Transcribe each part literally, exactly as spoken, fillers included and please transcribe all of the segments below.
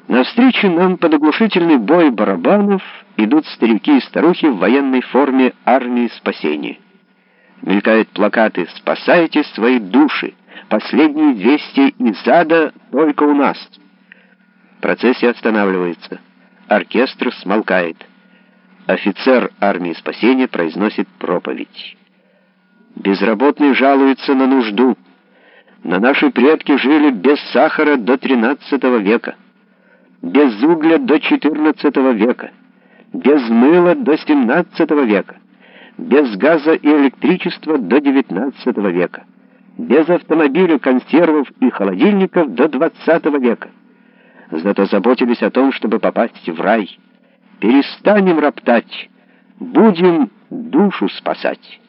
Навстречу нам под оглушительный бой барабанов идут старики и старухи в военной форме армии спасения. Мелькают плакаты «Спасайте свои души! Последние двести из ада только у нас!» Процессия останавливается. Оркестр смолкает. Офицер армии спасения произносит проповедь. Безработные жалуются на нужду. Но наши предки жили без сахара до тринадцатого века, без угля до четырнадцатого века, без мыла до семнадцатого века, без газа и электричества до девятнадцатого века, без автомобиля, консервов и холодильников до двадцатого века. Зато заботились о том, чтобы попасть в рай. Перестанем роптать, будем душу спасать.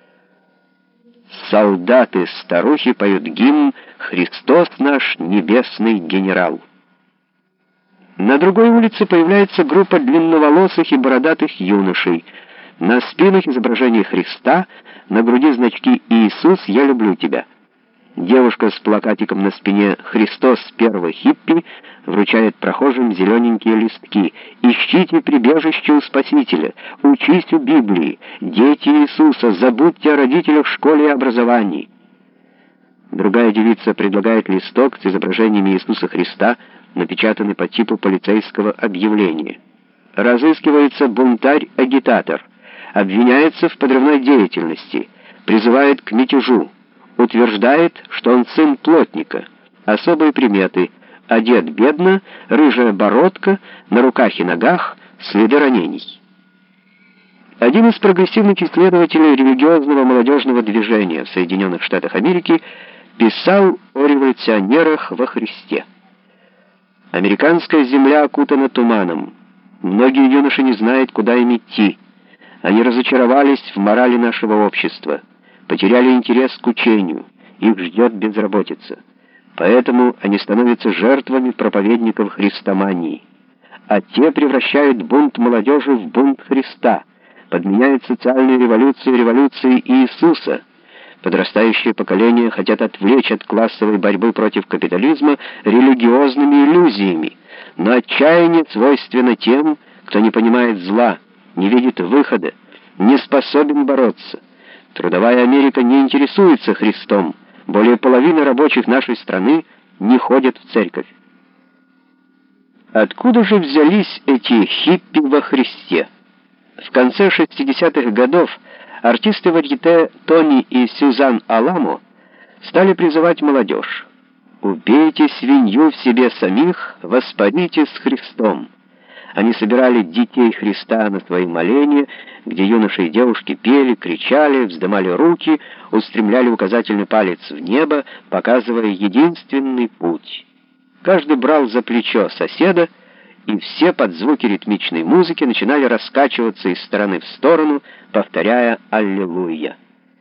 Солдаты-старухи поют гимн «Христос наш небесный генерал». На другой улице появляется группа длинноволосых и бородатых юношей. На спинах изображение Христа, на груди значки «Иисус, я люблю тебя». Девушка с плакатиком на спине «Христос первый хиппи» вручает прохожим зелененькие листки. «Ищите прибежище у Спасителя, учись у Библии, дети Иисуса, забудьте о родителях в школе и образовании». Другая девица предлагает листок с изображением Иисуса Христа, напечатанный по типу полицейского объявления. Разыскивается бунтарь-агитатор, обвиняется в подрывной деятельности, призывает к мятежу, утверждает, что он сын плотника. Особые приметы: одет бедно, рыжая бородка, на руках и ногах следы ранений. Один из прогрессивных исследователей религиозного молодежного движения в Соединенных Штатах Америки писал о революционерах во Христе. Американская земля окутана туманом. Многие юноши не знают, куда им идти. Они разочаровались в морали нашего общества, потеряли интерес к учению, их ждет безработица. Поэтому они становятся жертвами проповедников христомании. А те превращают бунт молодежи в бунт Христа, подменяют социальную революцию революцией Иисуса. Подрастающее поколение хотят отвлечь от классовой борьбы против капитализма религиозными иллюзиями, но отчаяние свойственно тем, кто не понимает зла, не видит выхода, не способен бороться. Трудовая Америка не интересуется Христом. Более половины рабочих нашей страны не ходят в церковь. Откуда же взялись эти хиппи во Христе? В конце шестидесятых годов артисты варьете Тони и Сюзан Аламо стали призывать молодежь: «Убейте свинью в себе самих, воспарите с Христом». Они собирали детей Христа на свои моления, где юноши и девушки пели, кричали, вздымали руки, устремляли указательный палец в небо, показывая единственный путь. Каждый брал за плечо соседа, и все под звуки ритмичной музыки начинали раскачиваться из стороны в сторону, повторяя «Аллилуйя».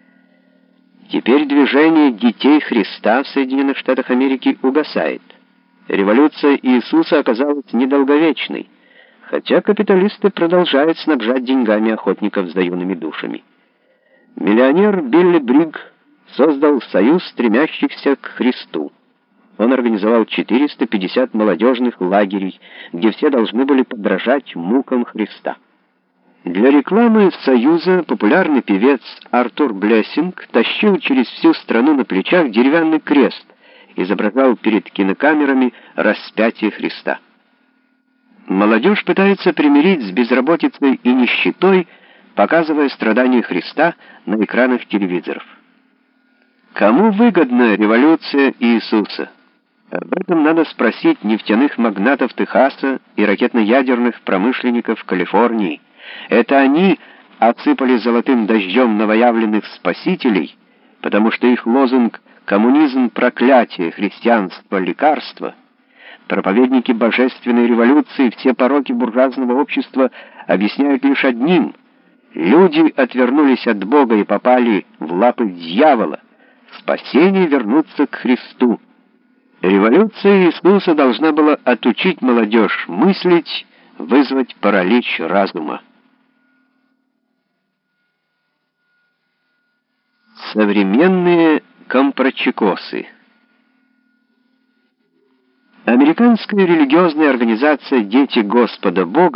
Теперь движение детей Христа в Соединенных Штатах Америки угасает. Революция Иисуса оказалась недолговечной, хотя капиталисты продолжают снабжать деньгами охотников за юными душами. Миллионер Билли Бригг создал союз стремящихся к Христу. Он организовал четыреста пятьдесят молодежных лагерей, где все должны были подражать мукам Христа. Для рекламы союза популярный певец Артур Блессинг тащил через всю страну на плечах деревянный крест, изображал перед кинокамерами распятие Христа. Молодежь пытается примирить с безработицей и нищетой, показывая страдания Христа на экранах телевизоров. Кому выгодна революция Иисуса? Об этом надо спросить нефтяных магнатов Техаса и ракетно-ядерных промышленников Калифорнии. Это они осыпали золотым дождем новоявленных спасителей, потому что их лозунг «Коммунизм – проклятие, христианство – лекарство». Проповедники божественной революции все пороки буржуазного общества объясняют лишь одним: люди отвернулись от Бога и попали в лапы дьявола. Спасение вернуться к Христу. Революция Иисуса должна была отучить молодежь мыслить, вызвать паралич разума. Современные компрочекосы. Американская религиозная организация «Дети Господа Бога»